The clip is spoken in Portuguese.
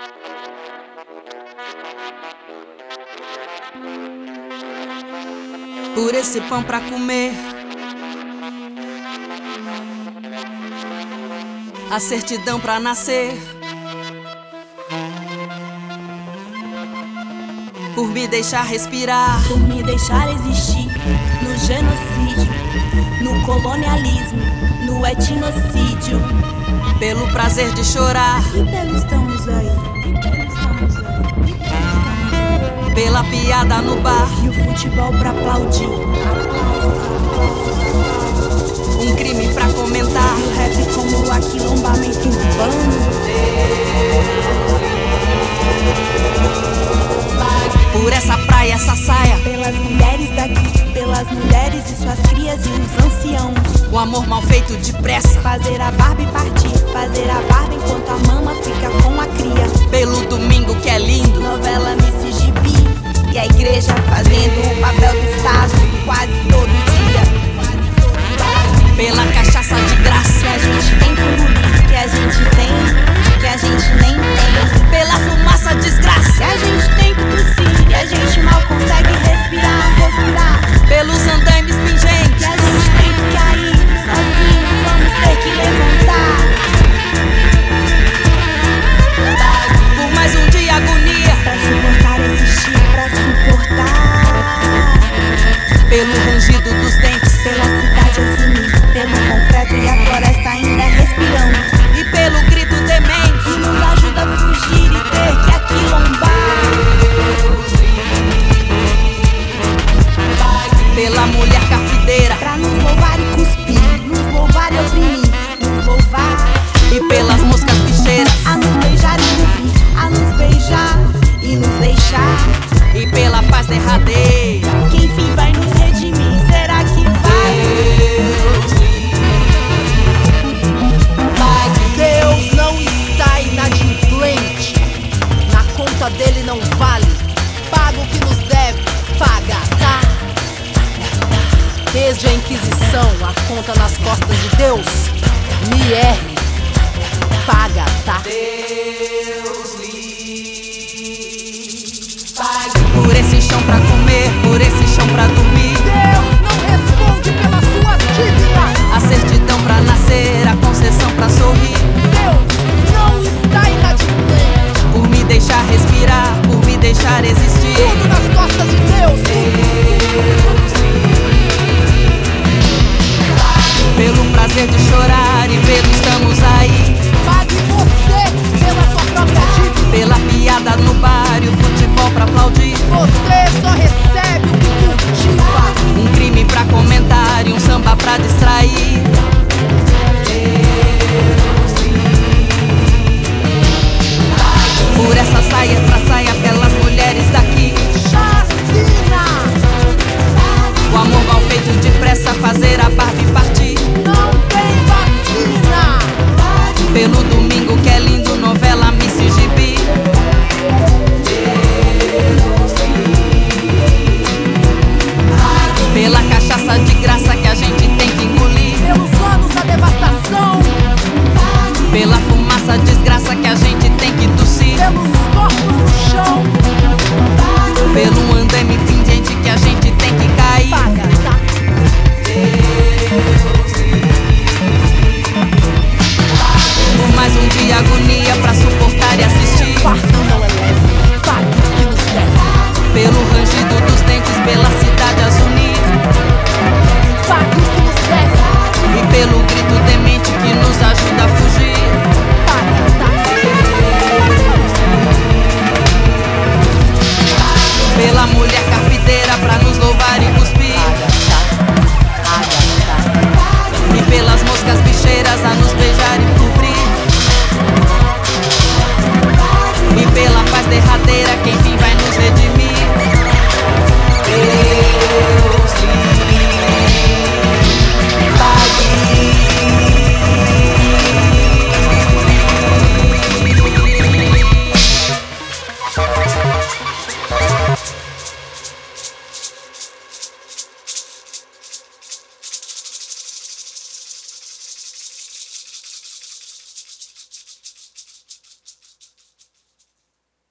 Por esse pão pra comer, a certidão pra nascer, por me deixar respirar, por me deixar existir no genocídio, no colonialismo, no etnocídio, pelo prazer de chorar, e pelo estamos aí, pela piada no bar, e o futebol pra aplaudir, um crime pra comentar, e o rap como o aquilombamento urbano. Por essa praia, essa saia, pelas mulheres daqui, pelas mulheres e suas crias e os anciãos. o amor mal feito depressa, Fazer a Barbie partir, fazer a barba enquanto a mama fica com a cria. pelo domingo que é lindo, Novela Miss Gibi e a igreja fazendo o papel do Estado quase todo dia. pela cachaça de graça, Que a gente tem que engolir, que a gente tem, que a gente nem tem. pela fumaça desgraça, Que a gente tem que tossir, que a gente mal consegue respirar. pelos andaimes pingentes, Que a gente tem que cair, sozinho vamos ter que levantar. por mais um dia agonia, Pra suportar, existir, pra suportar. pelo rangido dos dentes, Pela cidade assumir, pelo concreto e a floresta ainda respirando. e pelo grito demente, Que nos ajuda a fugir e ter que aquilombar. pela mulher carpideira, Pra nos louvar e cuspir, nos louvar e oprimir, nos louvar. e pelas moscas bicheiras, A nos beijar e cobrir, a nos beijar e nos deixar. e pela paz derradeira. Que enfim vai nos redimir, será que vai? Deus não está inadimplente, na conta dele não vale. Paga o que nos deve, paga, tá? Desde a Inquisição, a conta nas costas de Deus, me erre, paga, tá? Por esse chão pra comer, por esse chão pra dormir, Deus não responde pelas suas dívidas. a certidão pra nascer, a concessão pra sorrir, Deus não está inadimplente, por me deixar respirar, por me deixar existir. tudo nas costas de Deus. Pelo prazer de chorar e pelo estamos aí, Pague você pela sua própria dívida. pela piada no bar e o futebol pra aplaudir, Você só recebe o que cultiva. um crime pra comentar e um samba pra distrair. Por essa saia pra saia pelas mulheres daqui, Chacina, o amor mal feito depressa, fazer a Barbie partir, não tem vacina. pelo domingo que é lindo, novela Miss Gibi, pela cachaça de graça que a gente tem que engolir, Pelos anos da devastação, pela fumaça desgraça que a gente tem que tossir, pelos corpos no chão, pelo andaime pingente que a gente tem que cair, paga, tá? por mais um dia agonia pra suportar e assistir, Fardo não é leve, pague o que nos deve. pelo rangido dos dentes, pela cidade a zunir, Pague o que nos deve, e pelo grito demente que nos ajuda a fugir, paga, tá? pela mulher carpideira pra nos louvar e cuspir, e pelas moscas bicheiras a nos beijar e cobrir, e pela paz derradeira que enfim